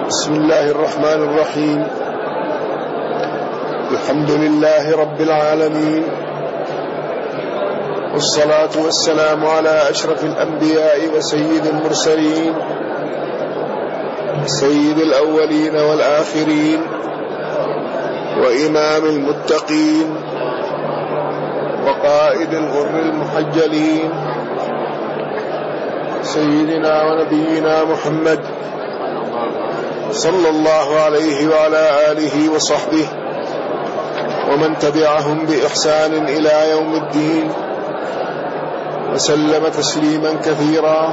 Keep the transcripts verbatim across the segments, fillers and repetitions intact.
بسم الله الرحمن الرحيم. الحمد لله رب العالمين، والصلاة والسلام على أشرف الأنبياء وسيد المرسلين، سيد الأولين والآخرين، وإمام المتقين، وقائد الغر المحجلين، سيدنا ونبينا محمد صلى الله عليه وعلى آله وصحبه ومن تبعهم بإحسان إلى يوم الدين، وسلم تسليما كثيرا.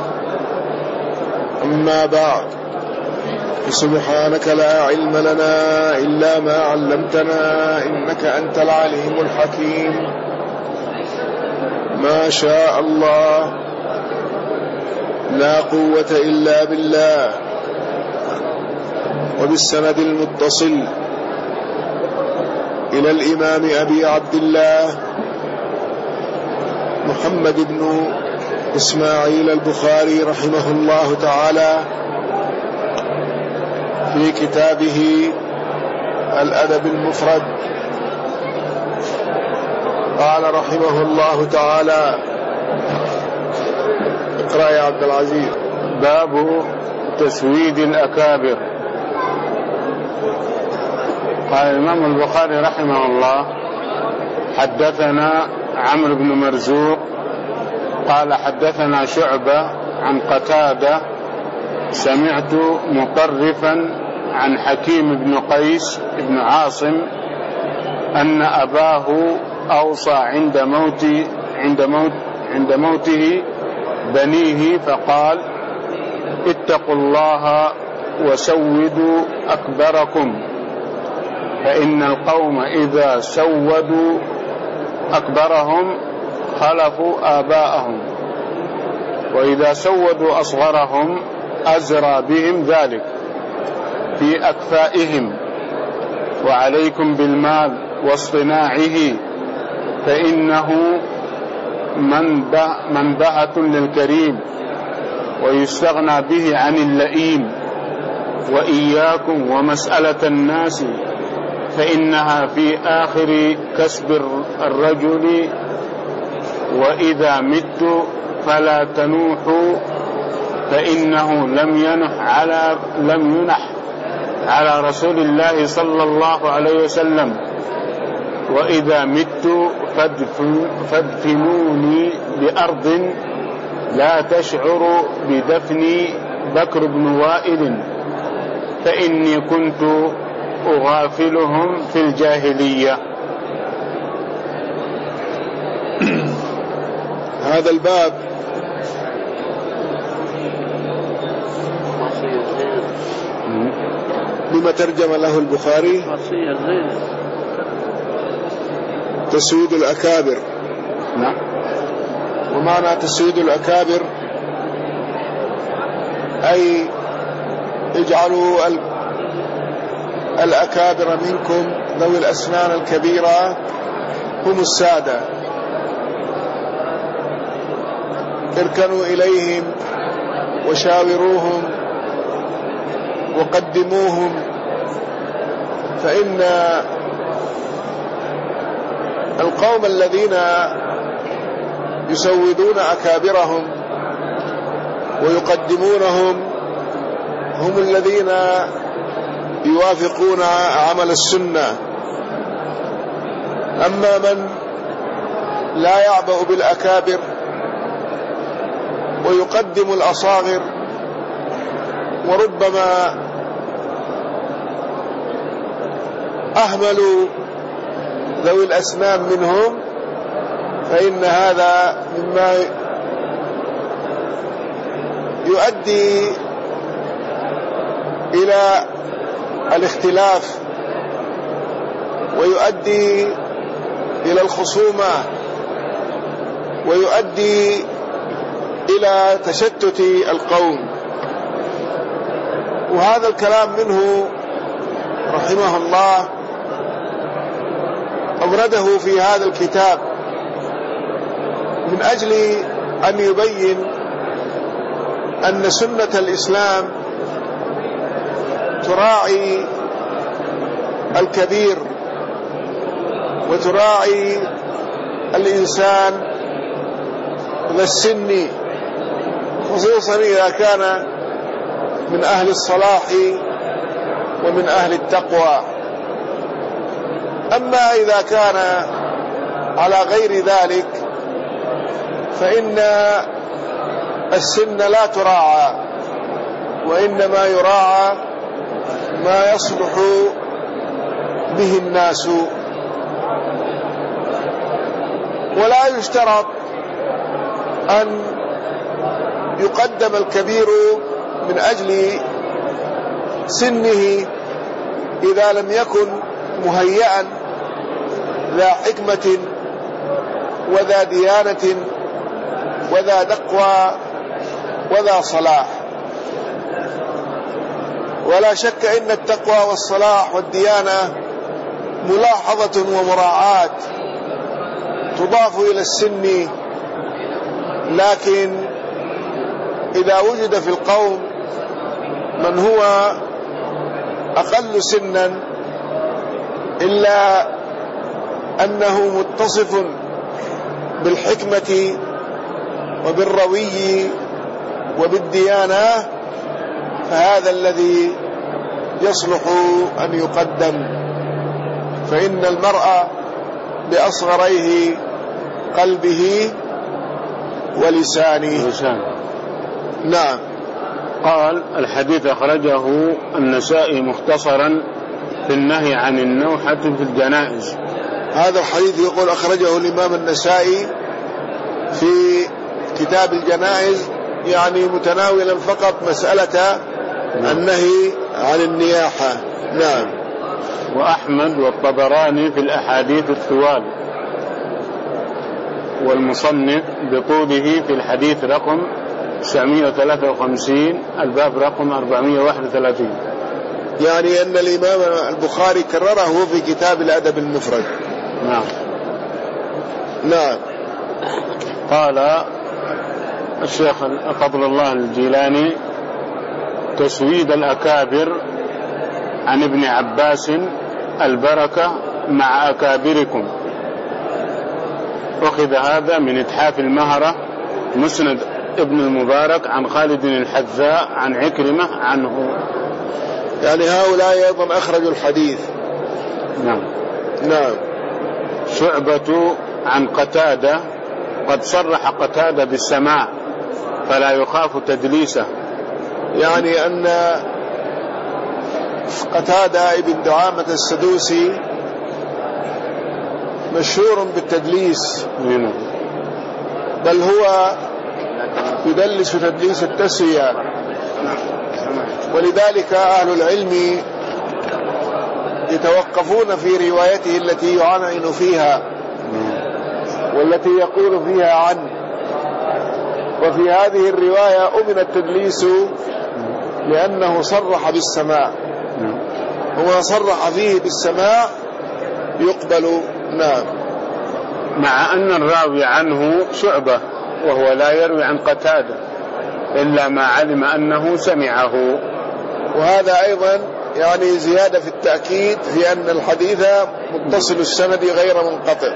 أما بعد، سبحانك لا علم لنا إلا ما علمتنا إنك أنت العليم الحكيم. ما شاء الله، لا قوة إلا بالله. وبالسند المتصل إلى الإمام أبي عبد الله محمد بن إسماعيل البخاري رحمه الله تعالى في كتابه الأدب المفرد، قال رحمه الله تعالى: اقرأ يا عبد العزيز. باب تسويد الأكابر. قال الإمام البخاري رحمه الله: حدثنا عمرو بن مرزوق قال حدثنا شعبة عن قتادة سمعت مطرفا عن حكيم بن قيس بن عاصم أن أباه أوصى عند موت عند موت عند موته بنيه فقال: اتقوا الله وسودوا أكبركم، فإن القوم إذا سودوا أكبرهم خلفوا آباءهم، وإذا سودوا أصغرهم أزرى بهم ذلك في أكفائهم. وعليكم بالمال واصطناعه، فإنه منبهة للكريم ويستغنى به عن اللئيم. وإياكم ومسألة الناس، فإنها في آخر كسب الرجل. وإذا مت فلا تنوحوا، فإنه لم ينح على لم ينح على رسول الله صلى الله عليه وسلم. وإذا مت فادفنوني بأرض لا تشعر بدفن بكر بن وائل، فإني كنت أغافلهم في الجاهلية. هذا الباب بما ترجم له البخاري تسويد الأكابر. نعم. ومعنى تسويد الأكابر أي اجعلوا الأكابر منكم ذوي الأسنان الكبيرة هم السادة، اركنوا إليهم وشاوروهم وقدموهم، فإن القوم الذين يسودون أكابرهم ويقدمونهم هم الذين يوافقون عمل السنة. أما من لا يعبأ بالأكابر ويقدم الأصاغر وربما أهملوا ذوي الأسنان منهم، فإن هذا مما يؤدي إلى الاختلاف ويؤدي إلى الخصومة ويؤدي إلى تشتت القوم. وهذا الكلام منه رحمه الله أورده في هذا الكتاب من أجل أن يبين أن سنة الإسلام تراعي الكبير وتراعي الإنسان ذا السن، خصوصا إذا كان من أهل الصلاح ومن أهل التقوى. أما إذا كان على غير ذلك فإن السن لا تراعى، وإنما يراعى ما يصلح به الناس، ولا يشترط أن يقدم الكبير من أجل سنه إذا لم يكن مهيئا ذا حكمة وذا ديانة وذا تقوى وذا صلاح. ولا شك إن التقوى والصلاح والديانة ملاحظة ومراعاة تضاف إلى السن، لكن إذا وجد في القوم من هو أقل سنا إلا أنه متصف بالحكمة وبالروي وبالديانة، فهذا الذي يصلح أن يقدم، فإن المرء بأصغريه قلبه ولسانه. نعم. قال: الحديث أخرجه النسائي مختصرا في النهي عن النوحة في الجنائز. هذا الحديث يقول أخرجه الإمام النسائي في كتاب الجنائز، يعني متناولا فقط مسألة النهي عن النياحة. نعم. وأحمد والطبراني في الأحاديث الطوال، والمصنف بطوله في الحديث رقم تسعمائة وثلاثة وخمسين الباب رقم أربعمائة وواحد وثلاثين. يعني أن الإمام البخاري كرره في كتاب الأدب المفرد. نعم. نعم. قال الشيخ فضل الله الجيلاني: تسويد الأكابر عن ابن عباس البركة مع أكابركم. أخذ هذا من إتحاف المهرة مسند ابن المبارك عن خالد الحذاء عن عكرمة عنه. يعني هؤلاء أيضا أخرجوا الحديث. نعم. نعم. شعبة عن قتادة: قد صرح قتادة بالسماع فلا يخاف تدليسه. يعني أن قتادة ابن دعامة السدوسي مشهور بالتدليس، بل هو يدلس تدليس التسوية، ولذلك أهل العلم يتوقفون في روايته التي يعنعن فيها والتي يقول فيها عنه. وفي هذه الرواية أمن التدليس لأنه صرح بالسماع، وما صرح فيه بالسماع يقبل. نعم. مع أن الراوي عنه شعبة وهو لا يروي عن قتادة إلا ما علم أنه سمعه. وهذا أيضا يعني زيادة في التأكيد في أن الحديث متصل السند غير منقطع.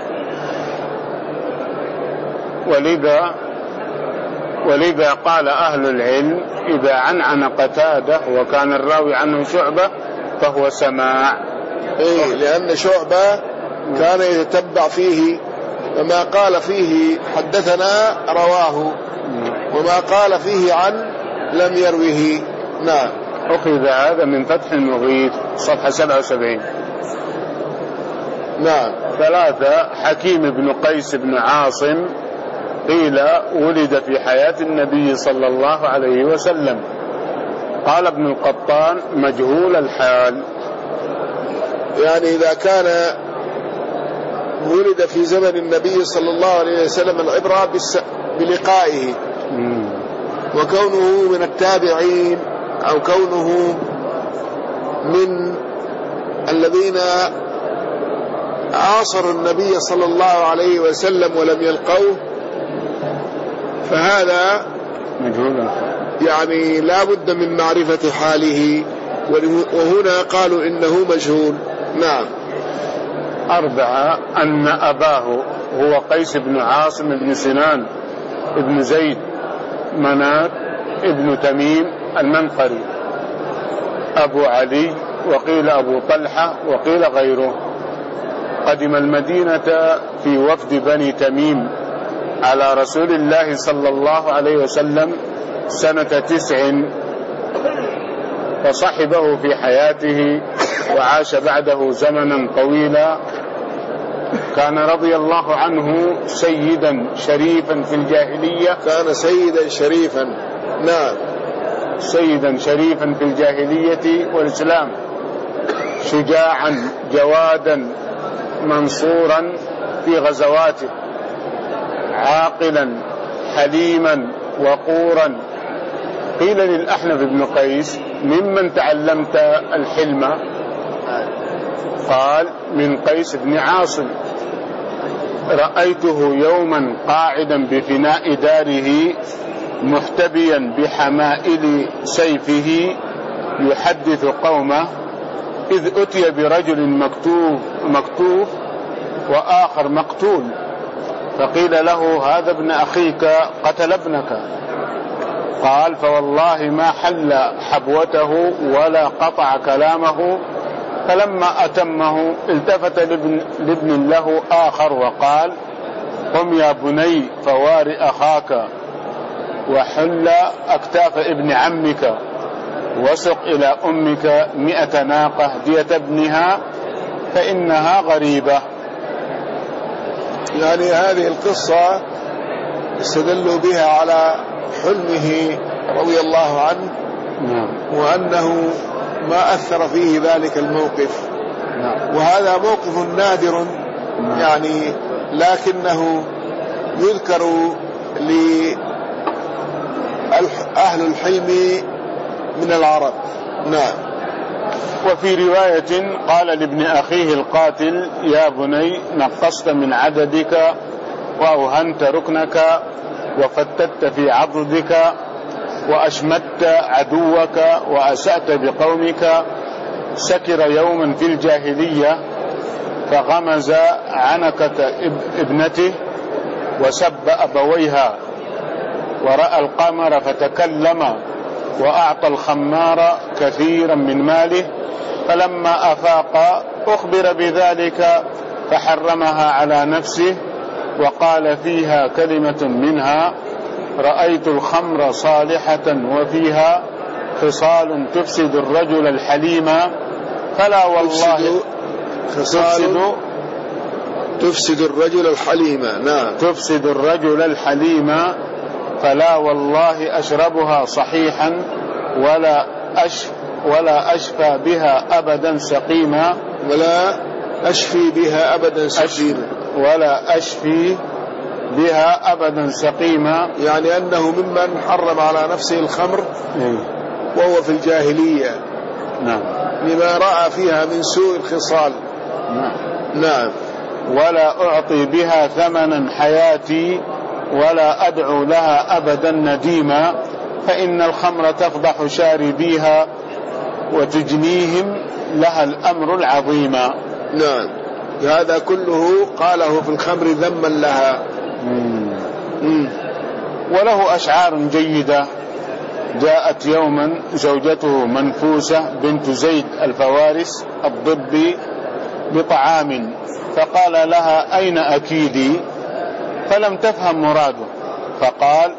ولذا ولذا قال أهل العلم: إذا عنعن قتادة وكان الراوي عنه شعبة فهو سماع. إيه، لأن شعبة كان يتتبع فيه، وما قال فيه حدثنا رواه، وما قال فيه عن لم يروه. نعم. أخذ هذا من فتح المغيث صفحة سبعة وسبعين. نعم. ثلاثة: حكيم بن قيس بن عاصم قيل ولد في حياة النبي صلى الله عليه وسلم. قال ابن القطان: مجهول الحال. يعني إذا كان ولد في زمن النبي صلى الله عليه وسلم العبرة بلقائه، وكونه من التابعين أو كونه من الذين عاصروا النبي صلى الله عليه وسلم ولم يلقوه، فهذا مجهول، يعني لا بد من معرفة حاله وهنا قالوا إنه مجهول. نعم. أربعة أن أباه هو قيس بن عاصم بن سنان ابن زيد منات ابن تميم المنقري أبو علي، وقيل أبو طلحة وقيل غيره، قدم المدينة في وفد بني تميم على رسول الله صلى الله عليه وسلم سنة تسع، فصحبه في حياته وعاش بعده زمنا طويلا. كان رضي الله عنه سيدا شريفا في الجاهلية. كان سيدا شريفا. نعم. سيدا شريفا في الجاهلية والإسلام، شجاعا جوادا منصورا في غزواته، عاقلا حليما وقورا. قيل للأحنف بن قيس: ممن تعلمت الحلم؟ قال: من قيس بن عاصم. رأيته يوما قاعدا بفناء داره محتبيا بحمائل سيفه يحدث قومه، إذ أتي برجل مكتوف, مكتوف وآخر مقتول، فقيل له: هذا ابن أخيك قتل ابنك. قال: فوالله ما حل حبوته ولا قطع كلامه. فلما أتمه التفت لابن, لابن له آخر وقال: قم يا بني فوار أخاك، وحل أكتاف ابن عمك، وسق إلى أمك مئة ناقة دية ابنها، فإنها غريبة. يعني هذه القصة استدلوا بها على حلمه رضي الله عنه، وأنه ما أثر فيه ذلك الموقف. وهذا موقف نادر يعني، لكنه يذكر لأهل الحلم من العرب. نعم. وفي رواية قال لابن أخيه القاتل: يا بني نقصت من عددك وأوهنت ركنك وفتت في عضدك وأشمت عدوك وأسأت بقومك. سكر يوما في الجاهلية فغمز عنكة ابنته وسب أبويها، ورأى القمر فتكلم، وأعطى الخمار كثيرا من ماله، فلما أفاق أخبر بذلك فحرمها على نفسه، وقال فيها كلمة منها: رأيت الخمر صالحة وفيها خصال تفسد الرجل الحليم، فلا والله تفسد, تفسد الرجل الحليم. نعم. تفسد الرجل الحليم، فلا والله أشربها صحيحا ولا أشف ولا أشفى بها أبدا سقيما. ولا أشفي بها أبدا سقيما. ولا أشفي بها أبدا سقيما، يعني أنه ممن حرم على نفسه الخمر وهو في الجاهلية. نعم. لما رأى فيها من سوء الخصال. نعم. نعم. ولا أعطي بها ثمنا حياتي ولا أدعو لها أبدا نديما، فإن الخمر تفضح شاربيها وتجنيهم لها الأمر العظيم. نعم. هذا كله قاله في الخمر ذما لها. مم. مم. وله أشعار جيدة. جاءت يوما زوجته منفوسة بنت زيد الفوارس الضبي بطعام، فقال لها: أين أكيدي؟ فلم تفهم مراده، فقال: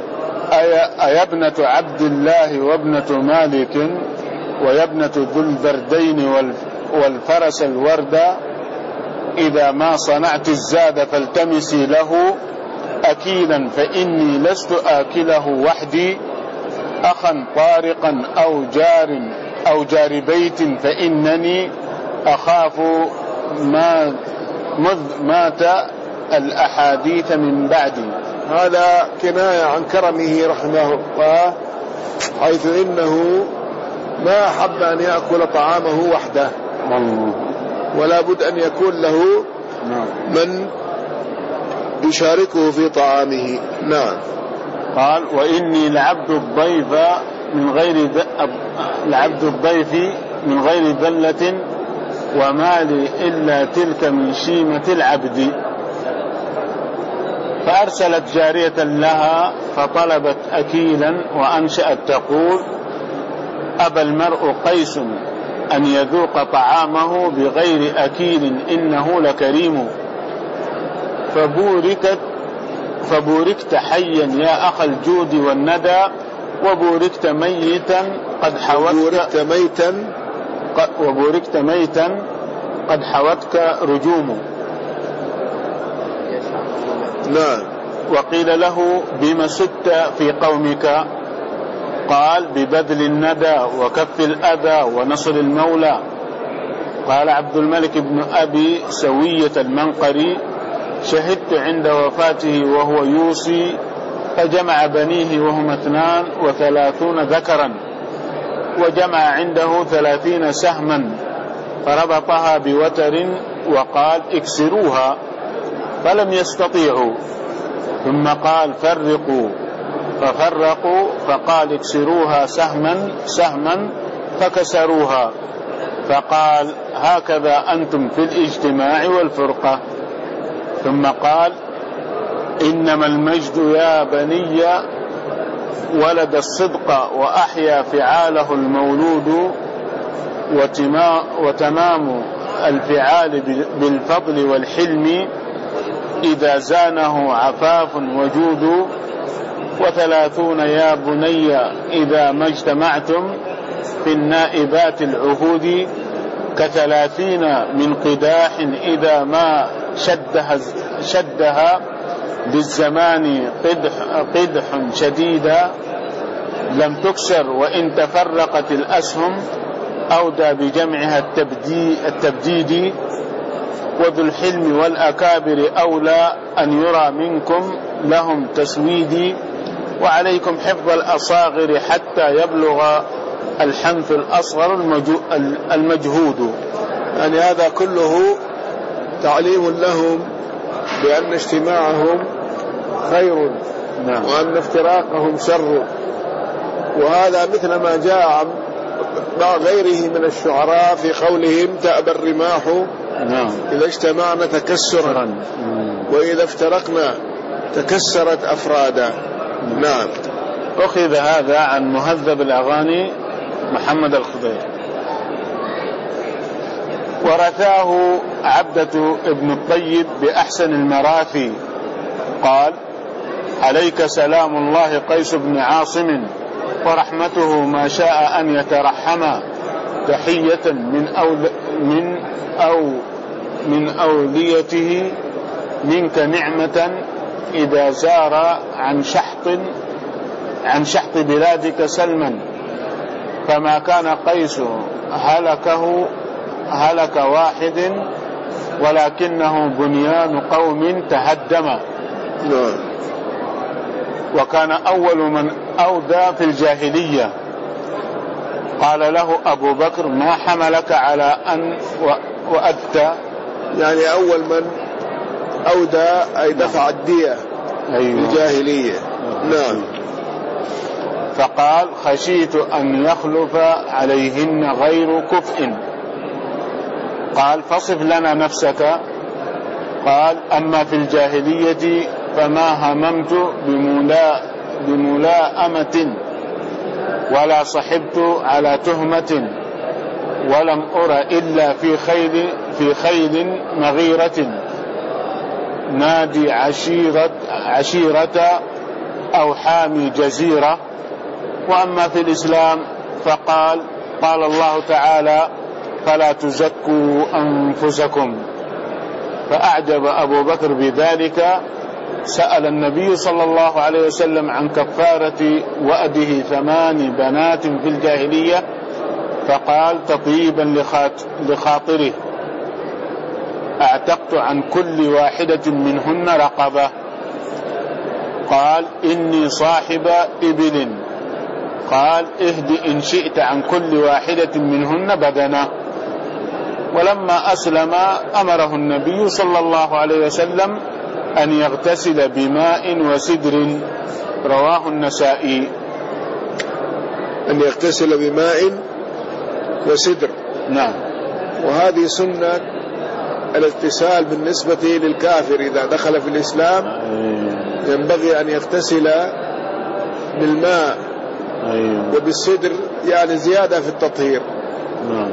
أي ابنة عبد الله وابنة مالك ويابنة ذو البردين والفرس الوردة، إذا ما صنعت الزاد فالتمسي له أكيلا، فإني لست آكله وحدي، أخا طارقا أو جار أو جار بيت، فإنني أخاف ما مذ مات الأحاديث من بعدي. هذا كناية عن كرمه رحمه الله، حيث إنه ما أحب أن يأكل طعامه وحده، ولا بد أن يكون له من يشاركه في طعامه. نعم. قال: وإني لعبد الضيف من غير العبد الضيف من غير ذلة وما لي إلا تلك من شيمة العبد. فأرسلت جارية لها فطلبت أكيلا وأنشأت تقول: أبى المرء قيس أن يذوق طعامه بغير أكيل إنه لكريم. فبوركت فبوركت حيا يا أخ الجود والندى وبوركت ميتا قد حوتك وبوركت ميتا وبوركت ميتا قد حوتك رجوم. نعم. وقيل له: بما سدت في قومك؟ قال: ببذل الندى وكف الأذى ونصر المولى. قال عبد الملك بن أبي سوية المنقري: شهدت عند وفاته وهو يوصي فجمع بنيه وهم اثنان وثلاثون ذكرا وجمع عنده ثلاثين سهما فربطها بوتر وقال: اكسروها، فلم يستطيعوا، ثم قال: فرقوا، ففرقوا، فقال: اكسروها سهما سهما فكسروها، فقال: هكذا أنتم في الاجتماع والفرقة. ثم قال: إنما المجد يا بني ولد الصدق وأحيا فعاله المولود، وتمام الفعال بالفضل والحلم إذا زانه عفاف وجود. وثلاثون يا بني إذا ما اجتمعتم في النائبات العهود، كثلاثين من قداح إذا ما شدها, شدها بالزمان قدح, قدح شديدا لم تكسر وإن تفرقت الأسهم، أودى بجمعها التبديد. وذو الحلم والأكابر أولى أن يرى منكم لهم تسويدي، وعليكم حفظ الأصاغر حتى يبلغ الحنث الأصغر المجهود. يعني هذا كله تعليم لهم بأن اجتماعهم خير، نعم. وأن افتراقهم شر. وهذا مثل ما جاء مع غيره من الشعراء في قولهم: تأبى الرماح نعم. إذا اجتمعنا تكسرا وإذا افترقنا تكسرت أفرادا. نعم. أخذ هذا عن مهذب الأغاني محمد الخضير. ورثاه عبدة ابن الطيب بأحسن المراثي قال: عليك سلام الله قيس بن عاصم ورحمته ما شاء أن يترحم، تحية من أول من أو من أوليته منك نعمة إذا زار عن شحط عن شحط بلادك سلما، فما كان قيس هلكه هلك واحد ولكنه بنيان قوم تهدم. وكان أول من أودى في الجاهلية. قال له أبو بكر: ما حملك على أن وأدت؟ يعني أول من أودى أي دفع الدية في الجاهلية. نعم. فقال: خشيت أن يخلف عليهن غير كفء. قال: فصف لنا نفسك. قال: أما في الجاهلية فما هممت بملا بملاءمة ولا صحبت على تهمة، ولم أر إلا في خيل في خيل مغيرة نادي عشيرة عشيرة أو حامي جزيرة. وأما في الإسلام فقال: قال الله تعالى: فلا تزكوا أنفسكم. فأعجب أبو بكر بذلك، سأل النبي صلى الله عليه وسلم عن كفارة وأده ثمان بنات في الجاهلية، فقال تطيبا لخاطره: أعتقت عن كل واحدة منهن رقبة. قال: إني صاحب إبل. قال: اهد إن شئت عن كل واحدة منهن بدنة. ولما أسلم أمره النبي صلى الله عليه وسلم أن يغتسل بماء وسدر. رواه النسائي. أن يغتسل بماء وسدر. نعم. وهذه سنة الاغتسال بالنسبة للكافر إذا دخل في الإسلام، ينبغي أن يغتسل بالماء وبالسدر، يعني زيادة في التطهير. نعم.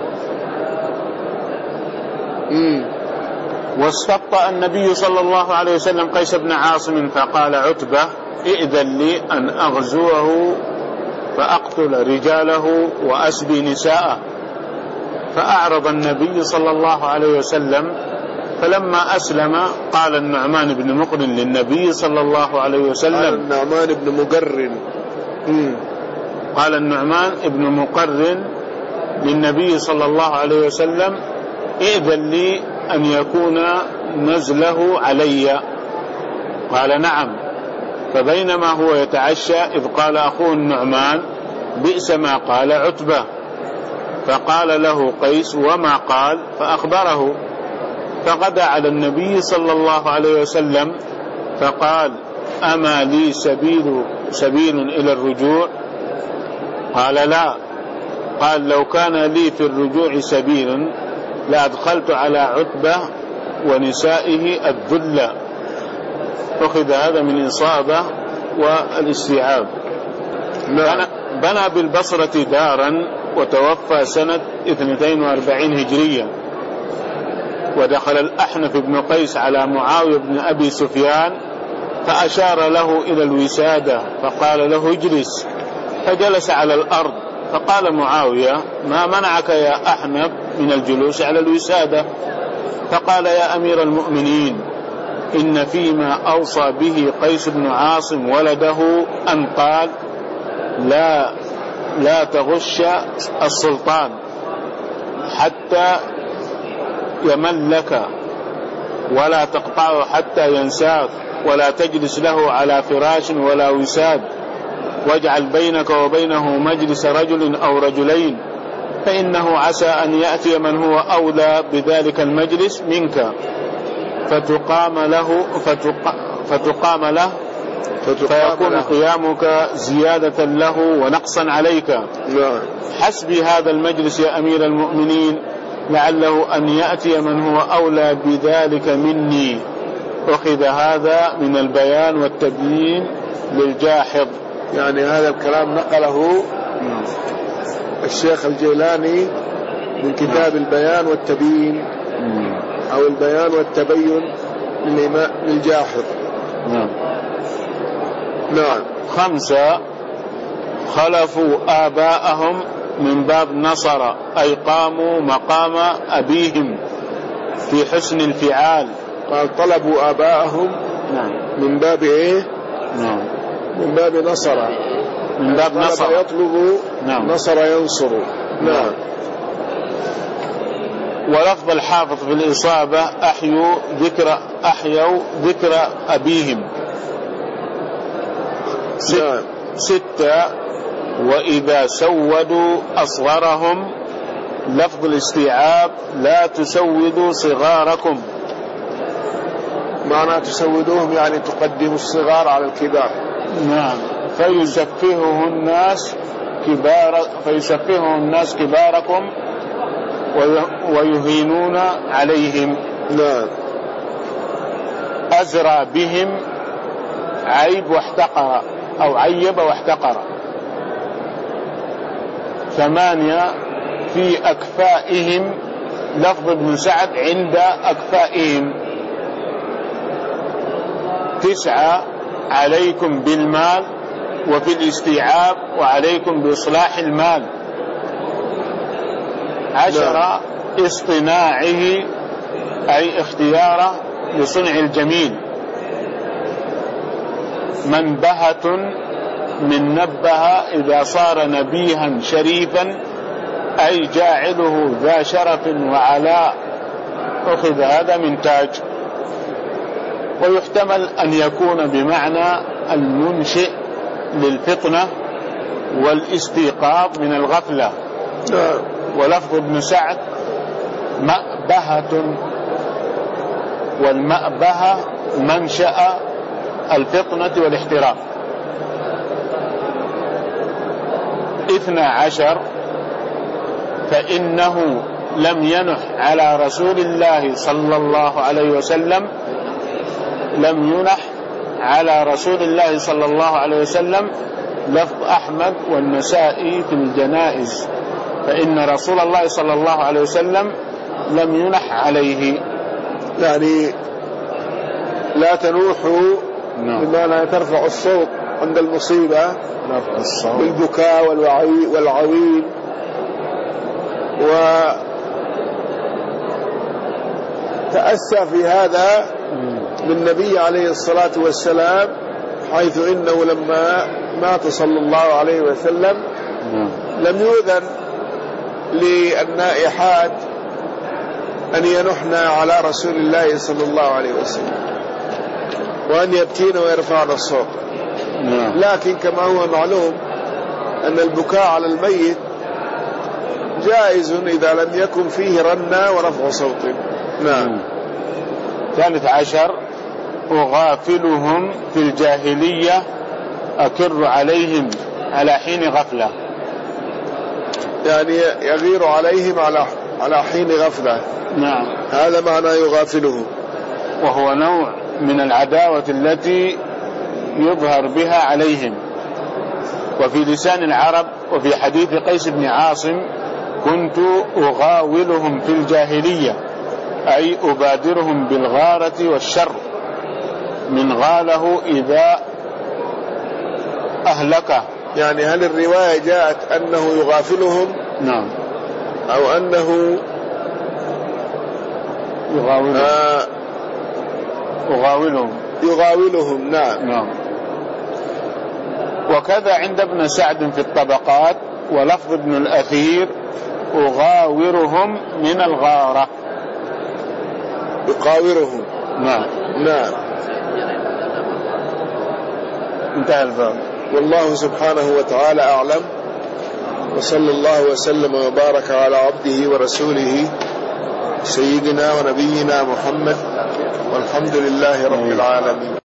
واستبطأ النبي صلى الله عليه وسلم قيس بن عاصم فقال عتبة ائذن لي أن أغزوه فأقتل رجاله وأسبي نساءه. فأعرض النبي صلى الله عليه وسلم، فلما أسلم قال النعمان بن مقرن للنبي صلى الله عليه وسلم، قال النعمان بن مقرن قال النعمان بن مقرن للنبي صلى الله عليه وسلم ائذن لي أن يكون نزله علي. قال نعم. فبينما هو يتعشى إذ قال أخوه النعمان بئس ما قال عتبة. فقال له قيس وما قال؟ فأخبره. فغدا على النبي صلى الله عليه وسلم فقال أما لي سبيل, سبيل إلى الرجوع؟ قال لا. قال لو كان لي في الرجوع سبيل لأدخلت على عتبة ونسائه الذل. أخذ هذا من إصابة والاستيعاب. بنى, بنى بالبصرة دارا وتوفى سنة اثنتين واربعين هجرية. ودخل الأحنف بن قيس على معاوية بن أبي سفيان فأشار له إلى الوسادة فقال له اجلس، فجلس على الأرض. فقال معاوية ما منعك يا أحنف من الجلوس على الوسادة؟ فقال يا أمير المؤمنين إن فيما أوصى به قيس بن عاصم ولده أن قال لا لا تغش السلطان حتى يملك، ولا تقطعه حتى ينساك، ولا تجلس له على فراش ولا وساد، واجعل بينك وبينه مجلس رجل أو رجلين، فإنه عسى أن يأتي من هو أولى بذلك المجلس منك فتقام له فتق فتقام له فيكون قيامك زيادة له ونقصا عليك. حسبي هذا المجلس يا أمير المؤمنين لعله أن يأتي من هو أولى بذلك مني. أخذ هذا من البيان والتبيين للجاحظ. يعني هذا الكلام نقله الشيخ الجيلاني من كتاب البيان والتبيين أو البيان والتبين للجاحظ. نعم. نعم. خمسة خلفوا آباءهم من باب نصر، أي قاموا مقام أبيهم في حسن الفعال. قال طلبوا آباءهم. نعم. من باب إيه؟ نعم. من باب نصر، من باب نصر يطلب. نعم. نصر ينصر. نعم. ولفظ الحافظ في الإصابة أحيوا ذكر أحيوا ذكر أبيهم. نعم. ستة وإذا سودوا أصغرهم، لفظ الاستيعاب لا تسودوا صغاركم. معنى تسودوهم يعني تقدموا الصغار على الكبار. نعم. فيسفهه الناس كبار فيسفهه الناس كباركم ويهينون عليهم. نعم. أزرى بهم عيب واحتقر أو عيب واحتقر. ثمانية في أكفائهم، لفظ ابن سعد عند أكفائهم. تسعة عليكم بالمال وفي الاستيعاب وعليكم بإصلاح المال. عشرة اصطناعه أي اختياره لصنع الجميل. منبهة من نبه إذا صار نبيها شريفا أي جاعله ذا شرف وعلاء. أخذ هذا من تاج. ويحتمل أن يكون بمعنى المنشئ للفطنة والاستيقاظ من الغفلة. ولفظ ابن سعد مأبهة، والمأبهة منشأ الفطنة والاحترام. الاثنى عشر فإنه لم ينح على رسول الله صلى الله عليه وسلم لم ينح على رسول الله صلى الله عليه وسلم لفظ أحمد والنسائي في الجنائز، فإن رسول الله صلى الله عليه وسلم لم ينح عليه. يعني لا تنوحوا بما لا ترفع الصوت عند المصيبة بالبكاء والعويل، وتأسى في هذا بالنبي عليه الصلاة والسلام، حيث إنه لما مات صلى الله عليه وسلم لم يؤذن للنائحات أن ينحن على رسول الله صلى الله عليه وسلم وأن يبكين ويرفعن الصوت. لكن كما هو معلوم أن البكاء على الميت جائز إذا لم يكن فيه رنة ورفع صوت. نعم. ثالث عشر أغافلهم في الجاهلية أكر عليهم على حين غفلة، يعني يغير عليهم على على حين غفلة. نعم. هذا معنى يغافلهم، وهو نوع من العداوة التي يظهر بها عليهم. وفي لسان العرب وفي حديث قيس بن عاصم كنت أغاولهم في الجاهلية، أي أبادرهم بالغارة والشر، من غاله إذا أهلكه. يعني هل الرواية جاءت أنه يغافلهم؟ نعم. أو أنه يغاولهم؟ آه يغاولهم يغاولهم. نعم. نعم. وكذا عند ابن سعد في الطبقات، ولفظ ابن الأثير أغاورهم من الغارة. يقاورهم. نعم. نعم. انتهى الباب. والله سبحانه وتعالى أعلم، وصلى الله وسلم وبارك على عبده ورسوله سيدنا ونبينا محمد، والحمد لله رب العالمين.